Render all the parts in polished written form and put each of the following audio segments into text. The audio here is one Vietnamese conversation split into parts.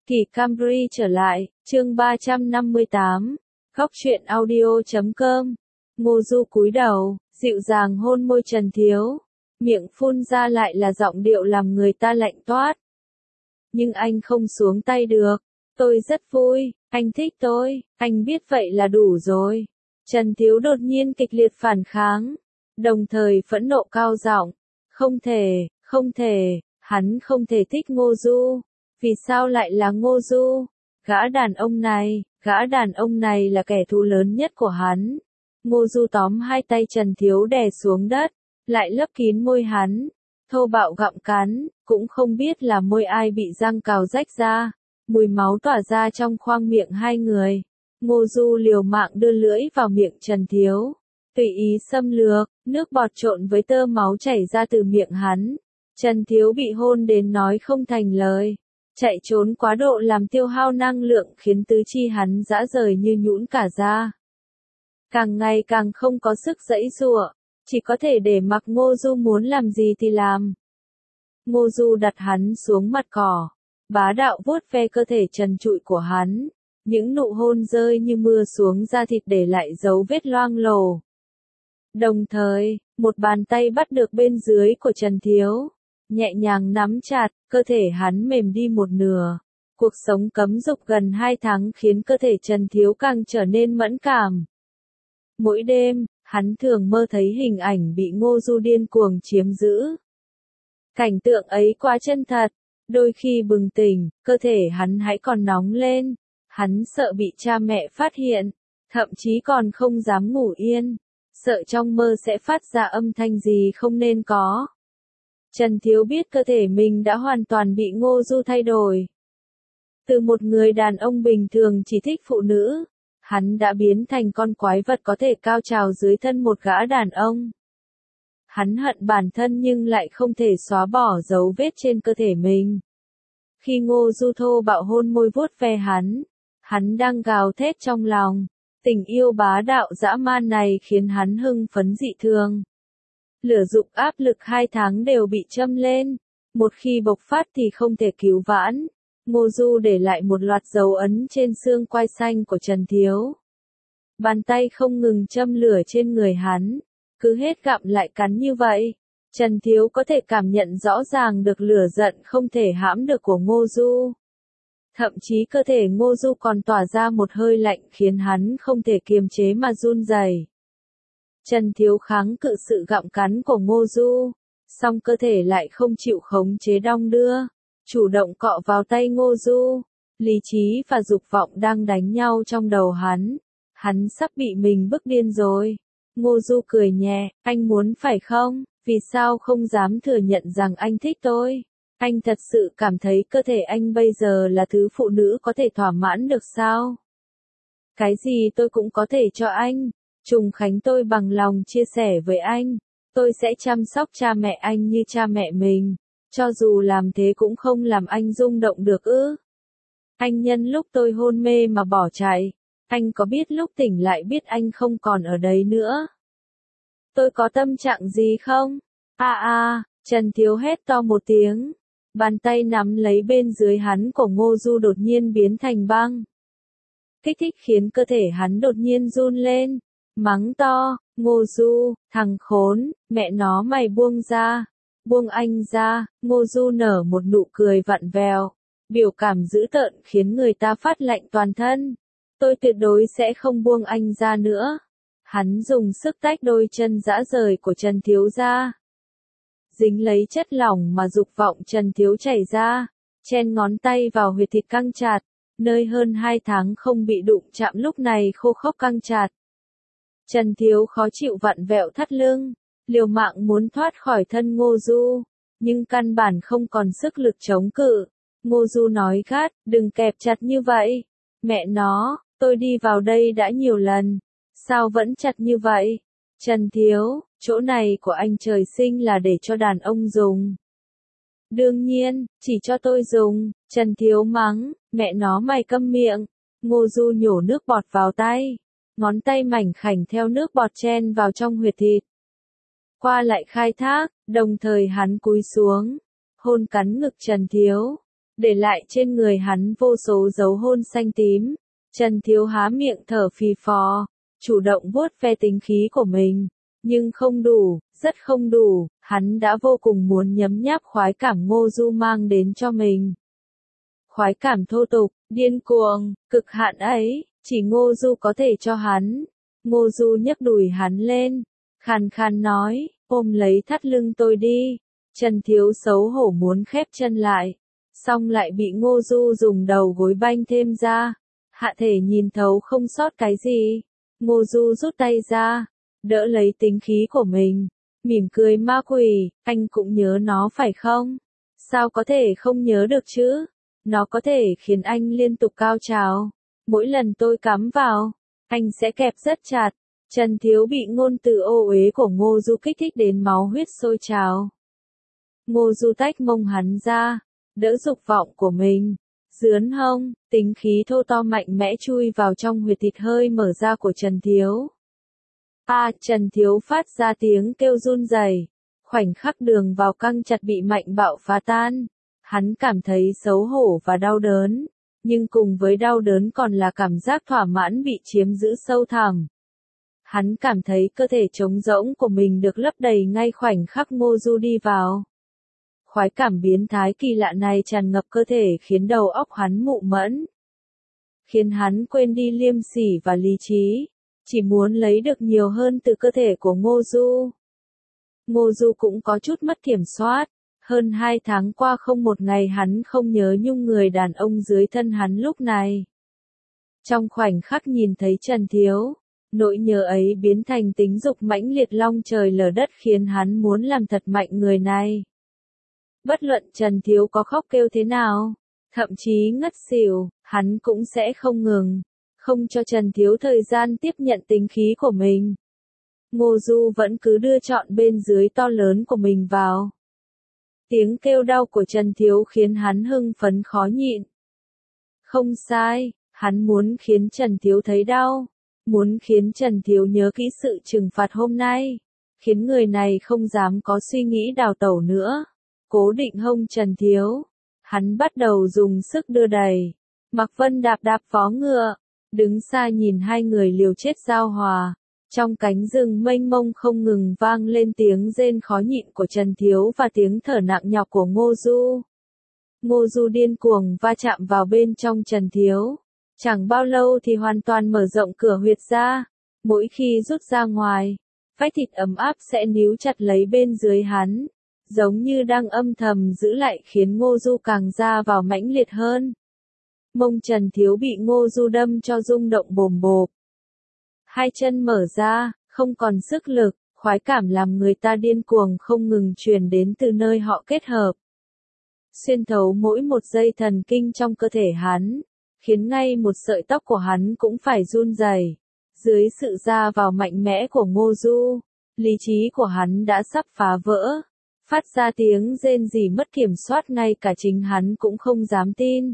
Kỳ Camry trở lại, chương 358, góc truyện audio.com. Ngô Du cúi đầu, dịu dàng hôn môi Trần Thiếu, miệng phun ra lại là giọng điệu làm người ta lạnh toát. Nhưng anh không xuống tay được, tôi rất vui, anh thích tôi, anh biết vậy là đủ rồi. Trần Thiếu đột nhiên kịch liệt phản kháng, đồng thời phẫn nộ cao giọng, không thể, hắn không thể thích Ngô Du. Vì sao lại là Ngô Du? Gã đàn ông này là kẻ thù lớn nhất của hắn. Ngô Du tóm hai tay Trần Thiếu đè xuống đất, lại lấp kín môi hắn, thô bạo gặm cắn, cũng không biết là môi ai bị răng cào rách ra, mùi máu tỏa ra trong khoang miệng hai người. Ngô Du liều mạng đưa lưỡi vào miệng Trần Thiếu, tùy ý xâm lược, nước bọt trộn với tơ máu chảy ra từ miệng hắn. Trần Thiếu bị hôn đến nói không thành lời. Chạy trốn quá độ làm tiêu hao năng lượng khiến tứ chi hắn rã rời như nhũn cả ra. Càng ngày càng không có sức giãy giụa, chỉ có thể để mặc Ngô Du muốn làm gì thì làm. Ngô Du đặt hắn xuống mặt cỏ, bá đạo vuốt ve cơ thể trần trụi của hắn, những nụ hôn rơi như mưa xuống da thịt để lại dấu vết loang lổ. Đồng thời, một bàn tay bắt được bên dưới của Trần Thiếu, nhẹ nhàng nắm chặt, cơ thể hắn mềm đi một nửa. Cuộc sống cấm dục gần 2 tháng khiến cơ thể Trần Thiếu càng trở nên mẫn cảm. Mỗi đêm, hắn thường mơ thấy hình ảnh bị Ngô Du điên cuồng chiếm giữ. Cảnh tượng ấy quá chân thật, đôi khi bừng tỉnh, cơ thể hắn hãy còn nóng lên. Hắn sợ bị cha mẹ phát hiện, thậm chí còn không dám ngủ yên, sợ trong mơ sẽ phát ra âm thanh gì không nên có. Trần Thiếu biết cơ thể mình đã hoàn toàn bị Ngô Du thay đổi. Từ một người đàn ông bình thường chỉ thích phụ nữ, hắn đã biến thành con quái vật có thể cao trào dưới thân một gã đàn ông. Hắn hận bản thân nhưng lại không thể xóa bỏ dấu vết trên cơ thể mình. Khi Ngô Du thô bạo hôn môi vuốt ve hắn đang gào thét trong lòng. Tình yêu bá đạo dã man này khiến hắn hưng phấn dị thường. Lửa dục áp lực 2 tháng đều bị châm lên, một khi bộc phát thì không thể cứu vãn. Ngô Du để lại một loạt dấu ấn trên xương quai xanh của Trần Thiếu. Bàn tay không ngừng châm lửa trên người hắn, cứ hết gặm lại cắn như vậy. Trần Thiếu có thể cảm nhận rõ ràng được lửa giận không thể hãm được của Ngô Du. Thậm chí cơ thể Ngô Du còn tỏa ra một hơi lạnh khiến hắn không thể kiềm chế mà run rẩy. Trần Thiếu kháng cự sự gặm cắn của Ngô Du, song cơ thể lại không chịu khống chế đong đưa, chủ động cọ vào tay Ngô Du. Lý trí và dục vọng đang đánh nhau trong đầu hắn sắp bị mình bức điên rồi. Ngô Du cười nhẹ, anh muốn phải không, vì sao không dám thừa nhận rằng anh thích tôi? Anh thật sự cảm thấy cơ thể anh bây giờ là thứ phụ nữ có thể thỏa mãn được sao? Cái gì tôi cũng có thể cho anh. Trùng Khánh tôi bằng lòng chia sẻ với anh. Tôi sẽ chăm sóc cha mẹ anh như cha mẹ mình. Cho dù làm thế cũng không làm anh rung động được ư? Anh nhân lúc tôi hôn mê mà bỏ chạy. Anh có biết lúc tỉnh lại biết anh không còn ở đấy nữa? Tôi có tâm trạng gì không? Trần Thiếu hét to một tiếng. Bàn tay nắm lấy bên dưới hắn của Ngô Du đột nhiên biến thành băng. Kích thích khiến cơ thể hắn đột nhiên run lên. Mắng to, Ngô Du, thằng khốn, mẹ nó mày buông anh ra. Ngô Du nở một nụ cười vặn vẹo, biểu cảm dữ tợn khiến người ta phát lạnh toàn thân. Tôi tuyệt đối sẽ không buông anh ra nữa. Hắn dùng sức tách đôi chân rã rời của Trần Thiếu ra. Dính lấy chất lỏng mà dục vọng Trần Thiếu chảy ra, chen ngón tay vào huyệt thịt căng chặt, nơi hơn 2 tháng không bị đụng chạm lúc này khô khốc căng chặt. Trần Thiếu khó chịu vặn vẹo thắt lưng, liều mạng muốn thoát khỏi thân Ngô Du, nhưng căn bản không còn sức lực chống cự. Ngô Du nói gắt, đừng kẹp chặt như vậy. Mẹ nó, tôi đi vào đây đã nhiều lần, sao vẫn chặt như vậy? Trần Thiếu, chỗ này của anh trời sinh là để cho đàn ông dùng. Đương nhiên, chỉ cho tôi dùng. Trần Thiếu mắng, mẹ nó mày câm miệng. Ngô Du nhổ nước bọt vào tay. Ngón tay mảnh khảnh theo nước bọt chen vào trong huyệt thịt. Qua lại khai thác, đồng thời hắn cúi xuống, hôn cắn ngực Trần Thiếu. để lại trên người hắn vô số dấu hôn xanh tím. Trần Thiếu há miệng thở phì phò, chủ động vuốt ve tính khí của mình, nhưng không đủ, rất không đủ, hắn đã vô cùng muốn nhấm nháp khoái cảm Ngô Du mang đến cho mình. Khoái cảm thô tục, điên cuồng, cực hạn ấy, chỉ Ngô Du có thể cho hắn. Ngô Du nhấc đùi hắn lên, khàn khàn nói, ôm lấy thắt lưng tôi đi. Trần Thiếu xấu hổ muốn khép chân lại, xong lại bị Ngô Du dùng đầu gối banh thêm ra. Hạ thể nhìn thấu không sót cái gì. Ngô Du rút tay ra, đỡ lấy tính khí của mình, mỉm cười ma quỷ, anh cũng nhớ nó phải không? Sao có thể không nhớ được chứ? Nó có thể khiến anh liên tục cao trào. Mỗi lần tôi cắm vào, anh sẽ kẹp rất chặt. Trần Thiếu bị ngôn từ ô uế của Ngô Du kích thích đến máu huyết sôi trào. Ngô Du tách mông hắn ra, đỡ dục vọng của mình. Dướn hông, tính khí thô to mạnh mẽ chui vào trong huyệt thịt hơi mở ra của Trần Thiếu. Trần Thiếu phát ra tiếng kêu run rẩy. Khoảnh khắc đường vào căng chặt bị mạnh bạo phá tan. Hắn cảm thấy xấu hổ và đau đớn, nhưng cùng với đau đớn còn là cảm giác thỏa mãn bị chiếm giữ sâu thẳm. Hắn cảm thấy cơ thể trống rỗng của mình được lấp đầy ngay khoảnh khắc Ngô Du đi vào. Khoái cảm biến thái kỳ lạ này tràn ngập cơ thể khiến đầu óc hắn mụ mẫn. Khiến hắn quên đi liêm sỉ và lý trí, chỉ muốn lấy được nhiều hơn từ cơ thể của Ngô Du. Ngô Du cũng có chút mất kiểm soát. Hơn 2 tháng qua không một ngày hắn không nhớ nhung người đàn ông dưới thân hắn lúc này. Trong khoảnh khắc nhìn thấy Trần Thiếu, nỗi nhớ ấy biến thành tính dục mãnh liệt long trời lở đất khiến hắn muốn làm thật mạnh người này. Bất luận Trần Thiếu có khóc kêu thế nào, thậm chí ngất xỉu, hắn cũng sẽ không ngừng, không cho Trần Thiếu thời gian tiếp nhận tính khí của mình. Ngô Du vẫn cứ đưa trọn bên dưới to lớn của mình vào. Tiếng kêu đau của Trần Thiếu khiến hắn hưng phấn khó nhịn. Không sai, hắn muốn khiến Trần Thiếu thấy đau, muốn khiến Trần Thiếu nhớ kỹ sự trừng phạt hôm nay, khiến người này không dám có suy nghĩ đào tẩu nữa. Cố định hông Trần Thiếu, hắn bắt đầu dùng sức đưa đẩy. Mạc Vân đạp đạp vó ngựa, đứng xa nhìn hai người liều chết giao hòa. Trong cánh rừng mênh mông không ngừng vang lên tiếng rên khó nhịn của Trần Thiếu và tiếng thở nặng nhọc của Ngô Du. Ngô Du điên cuồng va chạm vào bên trong Trần Thiếu. Chẳng bao lâu thì hoàn toàn mở rộng cửa huyệt ra. Mỗi khi rút ra ngoài, vách thịt ấm áp sẽ níu chặt lấy bên dưới hắn, giống như đang âm thầm giữ lại khiến Ngô Du càng ra vào mãnh liệt hơn. Mông Trần Thiếu bị Ngô Du đâm cho rung động bồm bộp. Hai chân mở ra, không còn sức lực, khoái cảm làm người ta điên cuồng không ngừng truyền đến từ nơi họ kết hợp. Xuyên thấu mỗi một dây thần kinh trong cơ thể hắn, khiến ngay một sợi tóc của hắn cũng phải run rẩy. Dưới sự ra vào mạnh mẽ của Ngô Du, lý trí của hắn đã sắp phá vỡ, phát ra tiếng rên rỉ mất kiểm soát ngay cả chính hắn cũng không dám tin.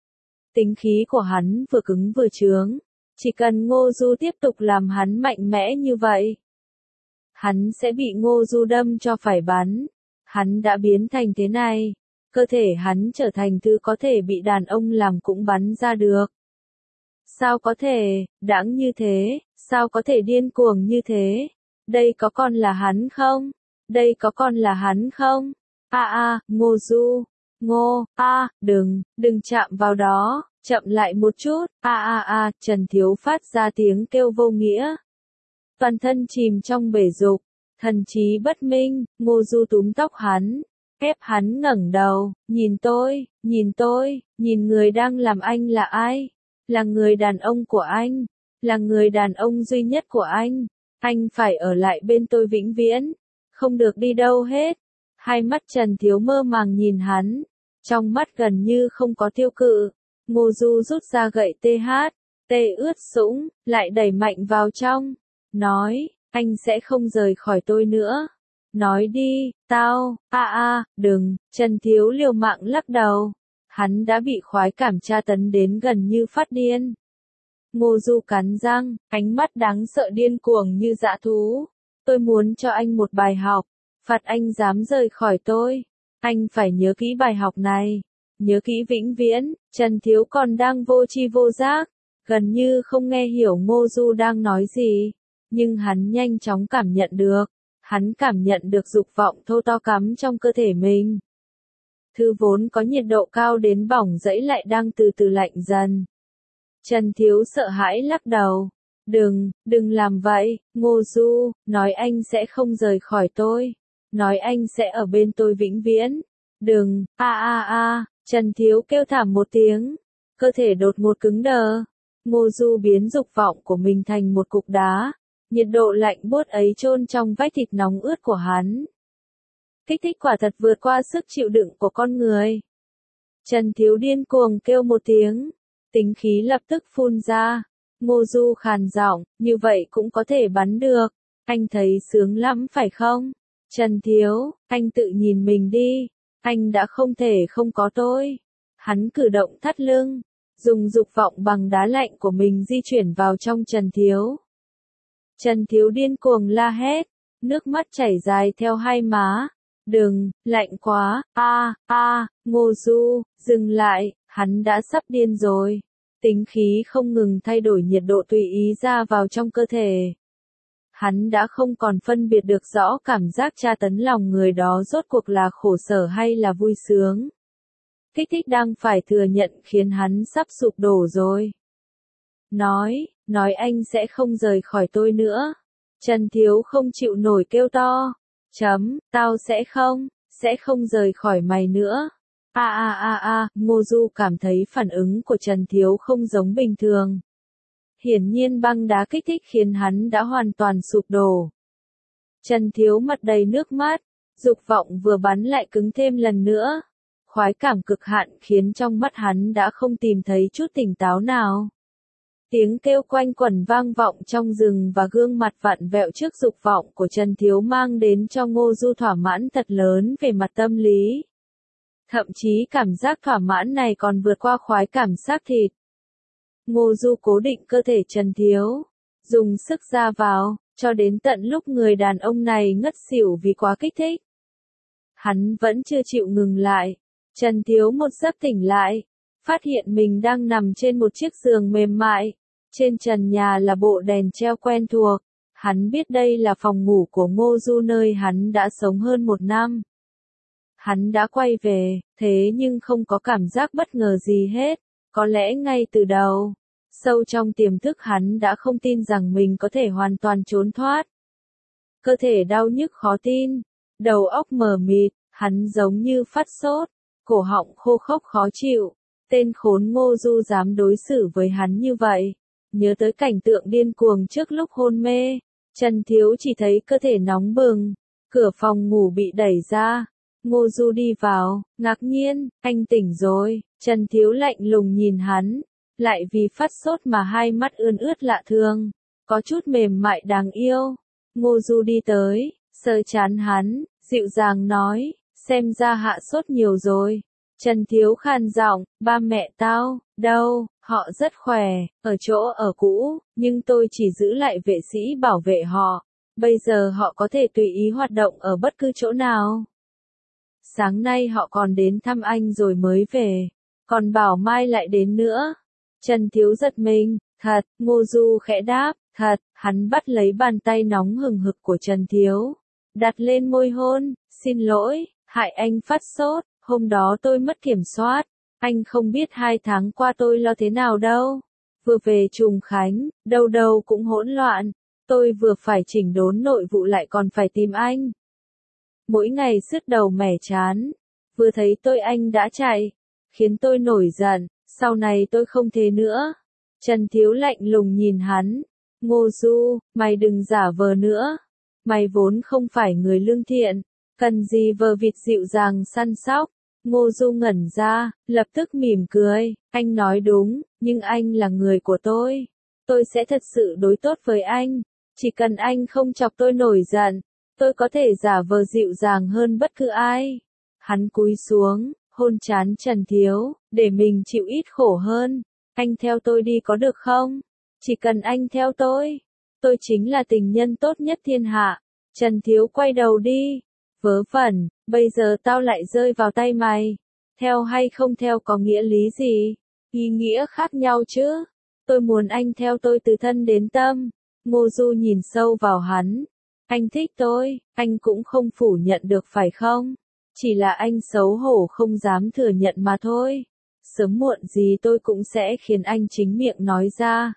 Tính khí của hắn vừa cứng vừa chướng. Chỉ cần Ngô Du tiếp tục làm hắn mạnh mẽ như vậy, hắn sẽ bị Ngô Du đâm cho phải bắn. Hắn đã biến thành thế này, cơ thể hắn trở thành thứ có thể bị đàn ông làm cũng bắn ra được. Sao có thể, đãng như thế, sao có thể điên cuồng như thế? Đây có còn là hắn không? Đây có còn là hắn không? Ngô Du, đừng chạm vào đó. Chậm lại một chút, Trần Thiếu phát ra tiếng kêu vô nghĩa. Toàn thân chìm trong bể dục, thần trí bất minh, Ngô Du túm tóc hắn, ép hắn ngẩng đầu, nhìn tôi, nhìn người đang làm anh là ai? Là người đàn ông của anh, là người đàn ông duy nhất của anh phải ở lại bên tôi vĩnh viễn, không được đi đâu hết. Hai mắt Trần Thiếu mơ màng nhìn hắn, trong mắt gần như không có tiêu cự. Ngô Du rút ra gậy tê ướt sũng, lại đẩy mạnh vào trong, nói, anh sẽ không rời khỏi tôi nữa. Nói đi, đừng, Trần Thiếu liều mạng lắc đầu. Hắn đã bị khoái cảm tra tấn đến gần như phát điên. Ngô Du cắn răng, ánh mắt đáng sợ điên cuồng như dã thú. Tôi muốn cho anh một bài học, phạt anh dám rời khỏi tôi. Anh phải nhớ kỹ bài học này. Nhớ kỹ vĩnh viễn, Trần Thiếu còn đang vô tri vô giác, gần như không nghe hiểu Ngô Du đang nói gì, nhưng hắn nhanh chóng cảm nhận được, hắn cảm nhận được dục vọng thô to cắm trong cơ thể mình. Thứ vốn có nhiệt độ cao đến bỏng rẫy lại đang từ từ lạnh dần. Trần Thiếu sợ hãi lắc đầu. Đừng làm vậy, Ngô Du, nói anh sẽ không rời khỏi tôi. Nói anh sẽ ở bên tôi vĩnh viễn. Đừng, Trần Thiếu kêu thảm một tiếng. Cơ thể đột ngột cứng đờ. Ngô Du biến dục vọng của mình thành một cục đá. Nhiệt độ lạnh buốt ấy chôn trong vách thịt nóng ướt của hắn. Kích thích quả thật vượt qua sức chịu đựng của con người. Trần Thiếu điên cuồng kêu một tiếng. Tính khí lập tức phun ra. Ngô Du khàn giọng, như vậy cũng có thể bắn được. Anh thấy sướng lắm phải không? Trần Thiếu, anh tự nhìn mình đi. Anh đã không thể không có tôi. Hắn cử động thắt lưng, dùng dục vọng bằng đá lạnh của mình di chuyển vào trong Trần Thiếu. Trần Thiếu điên cuồng la hét, nước mắt chảy dài theo hai má. Đừng, lạnh quá, Ngô Du, dừng lại, hắn đã sắp điên rồi. Tính khí không ngừng thay đổi nhiệt độ tùy ý ra vào trong cơ thể. Hắn đã không còn phân biệt được rõ cảm giác tra tấn lòng người đó rốt cuộc là khổ sở hay là vui sướng. Kích thích đang phải thừa nhận khiến hắn sắp sụp đổ rồi. Nói anh sẽ không rời khỏi tôi nữa. Trần Thiếu không chịu nổi kêu to. Tao sẽ không rời khỏi mày nữa. Ngô Du cảm thấy phản ứng của Trần Thiếu không giống bình thường. Hiển nhiên băng đá kích thích khiến hắn đã hoàn toàn sụp đổ. Trần Thiếu mặt đầy nước mắt, dục vọng vừa bắn lại cứng thêm lần nữa. Khoái cảm cực hạn khiến trong mắt hắn đã không tìm thấy chút tỉnh táo nào. Tiếng kêu quanh quẩn vang vọng trong rừng và gương mặt vặn vẹo trước dục vọng của Trần Thiếu mang đến cho Ngô Du thỏa mãn thật lớn về mặt tâm lý. Thậm chí cảm giác thỏa mãn này còn vượt qua khoái cảm xác thịt. Ngô Du cố định cơ thể Trần Thiếu, dùng sức ra vào, cho đến tận lúc người đàn ông này ngất xỉu vì quá kích thích. Hắn vẫn chưa chịu ngừng lại. Trần Thiếu một giấc tỉnh lại, phát hiện mình đang nằm trên một chiếc giường mềm mại. Trên trần nhà là bộ đèn treo quen thuộc. Hắn biết đây là phòng ngủ của Ngô Du nơi hắn đã sống hơn 1 năm. Hắn đã quay về, thế nhưng không có cảm giác bất ngờ gì hết. Có lẽ ngay từ đầu, sâu trong tiềm thức hắn đã không tin rằng mình có thể hoàn toàn trốn thoát. Cơ thể đau nhức khó tin, đầu óc mờ mịt, hắn giống như phát sốt, cổ họng khô khốc khó chịu. Tên khốn Ngô Du dám đối xử với hắn như vậy. Nhớ tới cảnh tượng điên cuồng trước lúc hôn mê, Trần Thiếu chỉ thấy cơ thể nóng bừng, cửa phòng ngủ bị đẩy ra. Ngô Du đi vào, ngạc nhiên, anh tỉnh rồi. Trần Thiếu lạnh lùng nhìn hắn, lại vì phát sốt mà hai mắt ươn ướt lạ thường, có chút mềm mại đáng yêu. Ngô Du đi tới, sờ trán hắn, dịu dàng nói, xem ra hạ sốt nhiều rồi. Trần Thiếu khàn giọng, ba mẹ tao, đâu, họ rất khỏe, ở chỗ ở cũ, nhưng tôi chỉ giữ lại vệ sĩ bảo vệ họ. Bây giờ họ có thể tùy ý hoạt động ở bất cứ chỗ nào. Sáng nay họ còn đến thăm anh rồi mới về, còn bảo mai lại đến nữa. Trần Thiếu giật mình, thật, Ngô Du khẽ đáp, thật, hắn bắt lấy bàn tay nóng hừng hực của Trần Thiếu, đặt lên môi hôn, xin lỗi, hại anh phát sốt, hôm đó tôi mất kiểm soát, anh không biết 2 tháng qua tôi lo thế nào đâu. Vừa về Trùng Khánh, đâu đâu cũng hỗn loạn, tôi vừa phải chỉnh đốn nội vụ lại còn phải tìm anh. Mỗi ngày sứt đầu mẻ chán, vừa thấy tôi anh đã chạy, khiến tôi nổi giận, sau này tôi không thế nữa. Trần Thiếu lạnh lùng nhìn hắn, Ngô Du, mày đừng giả vờ nữa, mày vốn không phải người lương thiện, cần gì vờ vịt dịu dàng săn sóc. Ngô Du ngẩn ra, lập tức mỉm cười, anh nói đúng, nhưng anh là người của tôi sẽ thật sự đối tốt với anh, chỉ cần anh không chọc tôi nổi giận. Tôi có thể giả vờ dịu dàng hơn bất cứ ai. Hắn cúi xuống, hôn trán Trần Thiếu, để mình chịu ít khổ hơn. Anh theo tôi đi có được không? Chỉ cần anh theo tôi chính là tình nhân tốt nhất thiên hạ. Trần Thiếu quay đầu đi. Vớ vẩn, bây giờ tao lại rơi vào tay mày. Theo hay không theo có nghĩa lý gì? Ý nghĩa khác nhau chứ. Tôi muốn anh theo tôi từ thân đến tâm. Ngô Du nhìn sâu vào hắn. Anh thích tôi, anh cũng không phủ nhận được phải không? Chỉ là anh xấu hổ không dám thừa nhận mà thôi. Sớm muộn gì tôi cũng sẽ khiến anh chính miệng nói ra.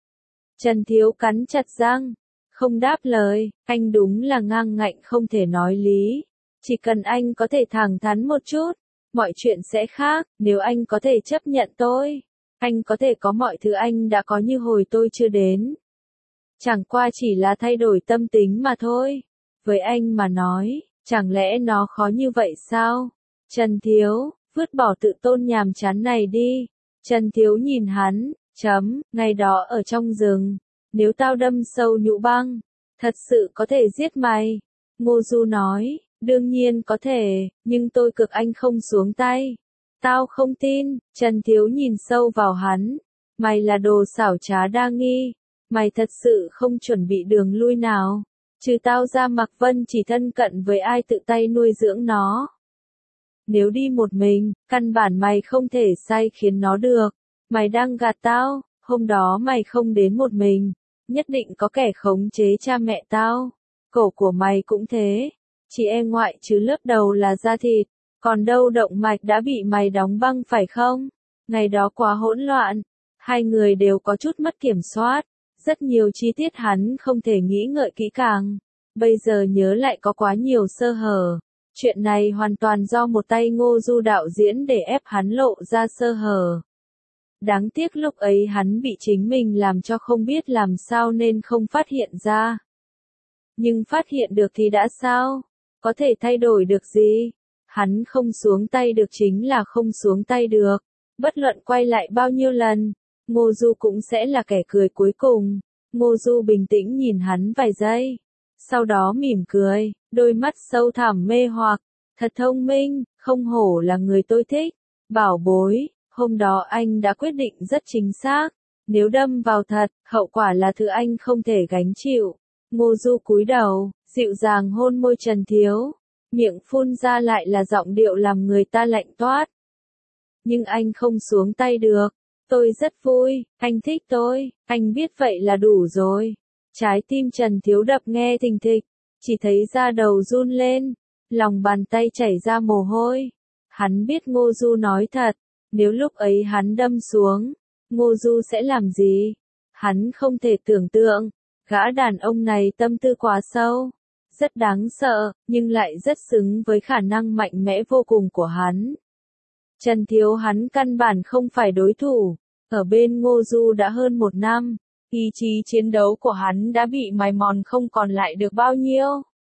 Trần Thiếu cắn chặt răng, không đáp lời, anh đúng là ngang ngạnh không thể nói lý. Chỉ cần anh có thể thẳng thắn một chút, mọi chuyện sẽ khác, nếu anh có thể chấp nhận tôi. Anh có thể có mọi thứ anh đã có như hồi tôi chưa đến. Chẳng qua chỉ là thay đổi tâm tính mà thôi. Với anh mà nói, chẳng lẽ nó khó như vậy sao? Trần Thiếu, vứt bỏ tự tôn nhàm chán này đi. Trần Thiếu nhìn hắn, ngày đó ở trong rừng, nếu tao đâm sâu nhũ băng, thật sự có thể giết mày. Ngô Du nói, đương nhiên có thể, nhưng tôi cực anh không xuống tay. Tao không tin. Trần Thiếu nhìn sâu vào hắn. Mày là đồ xảo trá đa nghi. Mày thật sự không chuẩn bị đường lui nào. Trừ tao ra Mạc Vân chỉ thân cận với ai tự tay nuôi dưỡng nó. Nếu đi một mình, căn bản mày không thể sai khiến nó được. Mày đang gạt tao, hôm đó mày không đến một mình. Nhất định có kẻ khống chế cha mẹ tao. Cổ của mày cũng thế. Chỉ e ngoại chứ lớp đầu là da thịt. Còn đâu động mạch đã bị mày đóng băng phải không? Ngày đó quá hỗn loạn. Hai người đều có chút mất kiểm soát. Rất nhiều chi tiết hắn không thể nghĩ ngợi kỹ càng. Bây giờ nhớ lại có quá nhiều sơ hở. Chuyện này hoàn toàn do một tay Ngô Du đạo diễn để ép hắn lộ ra sơ hở. Đáng tiếc lúc ấy hắn bị chính mình làm cho không biết làm sao nên không phát hiện ra. Nhưng phát hiện được thì đã sao? Có thể thay đổi được gì? Hắn không xuống tay được chính là không xuống tay được. Bất luận quay lại bao nhiêu lần, Ngô Du cũng sẽ là kẻ cười cuối cùng. Ngô Du bình tĩnh nhìn hắn vài giây. Sau đó mỉm cười, đôi mắt sâu thẳm mê hoặc. Thật thông minh, không hổ là người tôi thích. Bảo bối, hôm đó anh đã quyết định rất chính xác. Nếu đâm vào thật, hậu quả là thứ anh không thể gánh chịu. Ngô Du cúi đầu, dịu dàng hôn môi Trần Thiếu. Miệng phun ra lại là giọng điệu làm người ta lạnh toát. Nhưng anh không xuống tay được. Tôi rất vui, anh thích tôi, anh biết vậy là đủ rồi. Trái tim Trần Thiếu đập nghe thình thịch, chỉ thấy da đầu run lên, lòng bàn tay chảy ra mồ hôi. Hắn biết Ngô Du nói thật, nếu lúc ấy hắn đâm xuống, Ngô Du sẽ làm gì? Hắn không thể tưởng tượng, gã đàn ông này tâm tư quá sâu, rất đáng sợ, nhưng lại rất xứng với khả năng mạnh mẽ vô cùng của hắn. Trần Thiếu hắn căn bản không phải đối thủ, ở bên Ngô Du đã hơn 1 năm, ý chí chiến đấu của hắn đã bị mài mòn không còn lại được bao nhiêu.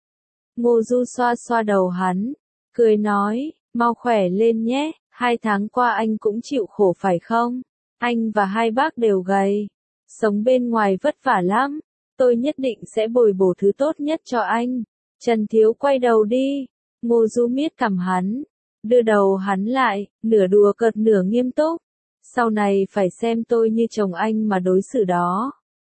Ngô Du xoa xoa đầu hắn, cười nói, mau khỏe lên nhé, 2 tháng qua anh cũng chịu khổ phải không? Anh và hai bác đều gầy, sống bên ngoài vất vả lắm, tôi nhất định sẽ bồi bổ thứ tốt nhất cho anh. Trần Thiếu quay đầu đi, Ngô Du miết cằm hắn, đưa đầu hắn lại, nửa đùa cợt nửa nghiêm túc. Sau này phải xem tôi như chồng anh mà đối xử đó.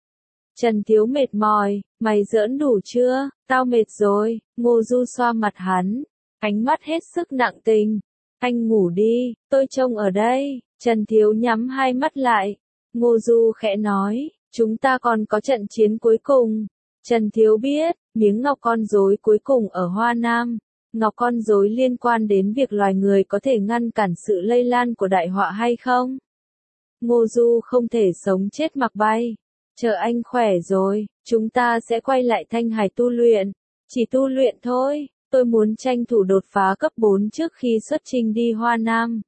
Trần Thiếu mệt mỏi, mày giỡn đủ chưa? Tao mệt rồi. Ngô Du xoa mặt hắn, ánh mắt hết sức nặng tình. Anh ngủ đi, tôi trông ở đây. Trần Thiếu nhắm hai mắt lại. Ngô Du khẽ nói, chúng ta còn có trận chiến cuối cùng. Trần Thiếu biết, miếng ngọc con rối cuối cùng ở Hoa Nam. Ngọc con rối liên quan đến việc loài người có thể ngăn cản sự lây lan của đại họa hay không? Ngô Du không thể sống chết mặc bay. Chờ anh khỏe rồi, chúng ta sẽ quay lại Thanh Hải tu luyện. Chỉ tu luyện thôi, tôi muốn tranh thủ đột phá cấp 4 trước khi xuất chinh đi Hoa Nam.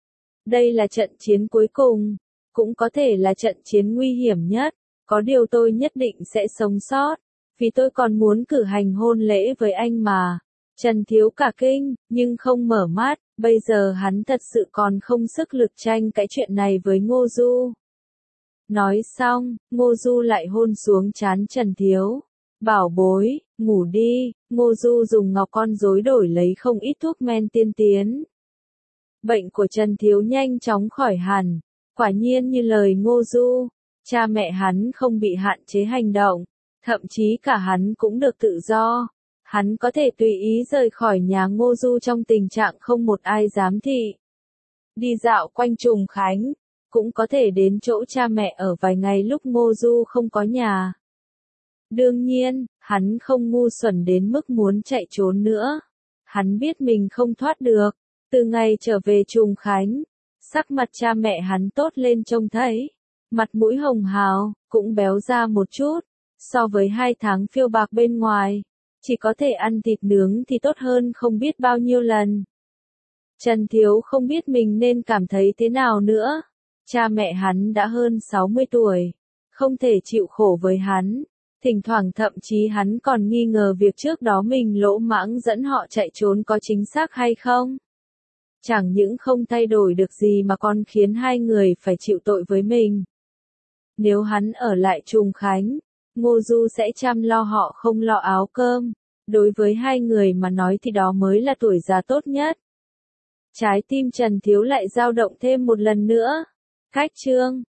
Đây là trận chiến cuối cùng, cũng có thể là trận chiến nguy hiểm nhất. Có điều tôi nhất định sẽ sống sót, vì tôi còn muốn cử hành hôn lễ với anh mà. Trần Thiếu cả kinh, nhưng không mở mắt, bây giờ hắn thật sự còn không sức lực tranh cái chuyện này với Ngô Du. Nói xong, Ngô Du lại hôn xuống trán Trần Thiếu. Bảo bối, ngủ đi. Ngô Du dùng ngọc con rối đổi lấy không ít thuốc men tiên tiến. Bệnh của Trần Thiếu nhanh chóng khỏi hẳn. Quả nhiên như lời Ngô Du, cha mẹ hắn không bị hạn chế hành động, thậm chí cả hắn cũng được tự do. Hắn có thể tùy ý rời khỏi nhà Ngô Du trong tình trạng không một ai giám thị. đi dạo quanh Trùng Khánh, cũng có thể đến chỗ cha mẹ ở vài ngày lúc Ngô Du không có nhà. Đương nhiên, hắn không ngu xuẩn đến mức muốn chạy trốn nữa. Hắn biết mình không thoát được. Từ ngày trở về Trùng Khánh, sắc mặt cha mẹ hắn tốt lên trông thấy. Mặt mũi hồng hào, cũng béo ra một chút. So với 2 tháng phiêu bạc bên ngoài, chỉ có thể ăn thịt nướng thì tốt hơn không biết bao nhiêu lần. Trần Thiếu không biết mình nên cảm thấy thế nào nữa. Cha mẹ hắn đã hơn 60 tuổi, không thể chịu khổ với hắn. Thỉnh thoảng thậm chí hắn còn nghi ngờ việc trước đó mình lỗ mãng dẫn họ chạy trốn có chính xác hay không. Chẳng những không thay đổi được gì mà còn khiến hai người phải chịu tội với mình. Nếu hắn ở lại Trùng Khánh, Ngô Du sẽ chăm lo họ không lo áo cơm. Đối với hai người mà nói thì đó mới là tuổi già tốt nhất. Trái tim Trần Thiếu lại dao động thêm một lần nữa. Cách chương